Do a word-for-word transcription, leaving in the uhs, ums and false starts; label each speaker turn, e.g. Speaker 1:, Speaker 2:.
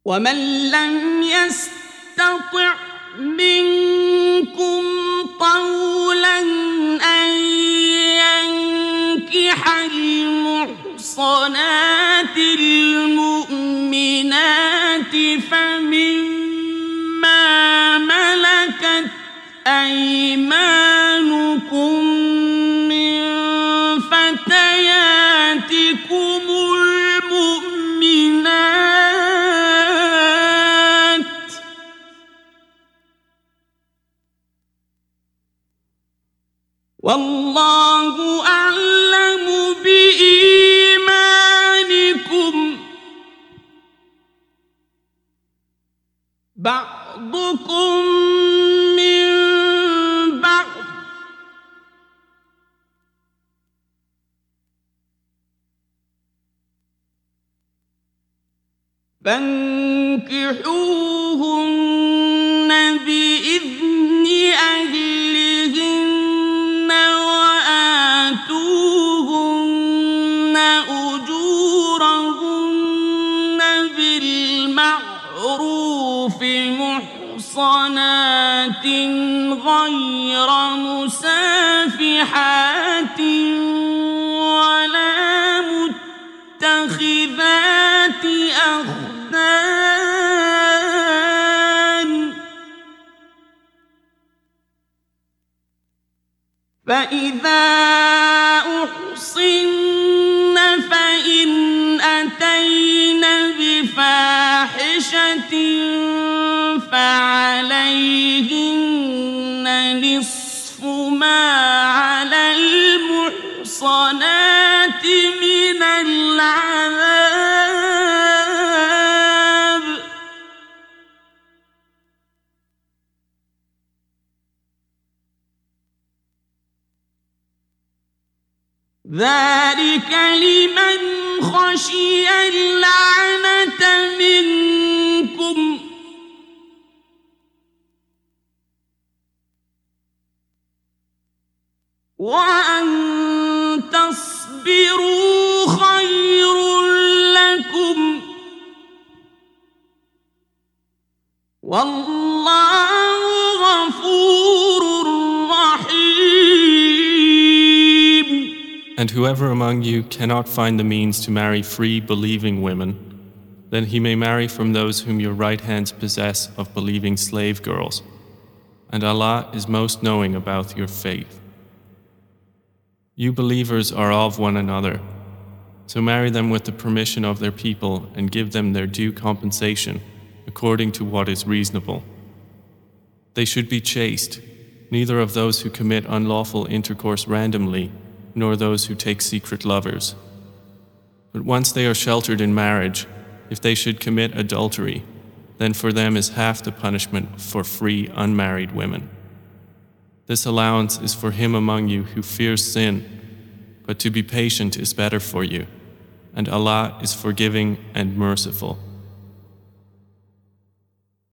Speaker 1: ومن لم يستطع منكم طولا أن ينكح المحصنات المؤمنات فمما ملكت أيمانكم من فتياتكم المؤمنات والله أعلم بإيمانكم بعضكم من بعض فانكحوهن بإذن أهلهن وآتوهن أجورهن بالمعروف محصنات غير مسافحات ولا متخذات أخدان فإذا أحصن فإن أتين بفاحشة فعليهن نصف ما على المحصنات من العذاب ذلك لمن خشي اللعنة منكم وأن تصبروا خير لكم والله غفور رحيم.
Speaker 2: And whoever among you cannot find the means to marry free, believing women, then he may marry from those whom your right hands possess of believing slave girls. And Allah is most knowing about your faith. You believers are of one another, so marry them with the permission of their people and give them their due compensation according to what is reasonable. They should be chaste, neither of those who commit unlawful intercourse randomly, nor those who take secret lovers. But once they are sheltered in marriage, if they should commit adultery, then for them is half the punishment for free unmarried women. This allowance is for him among you who fears sin, but to be patient is better for you, and Allah is forgiving and merciful.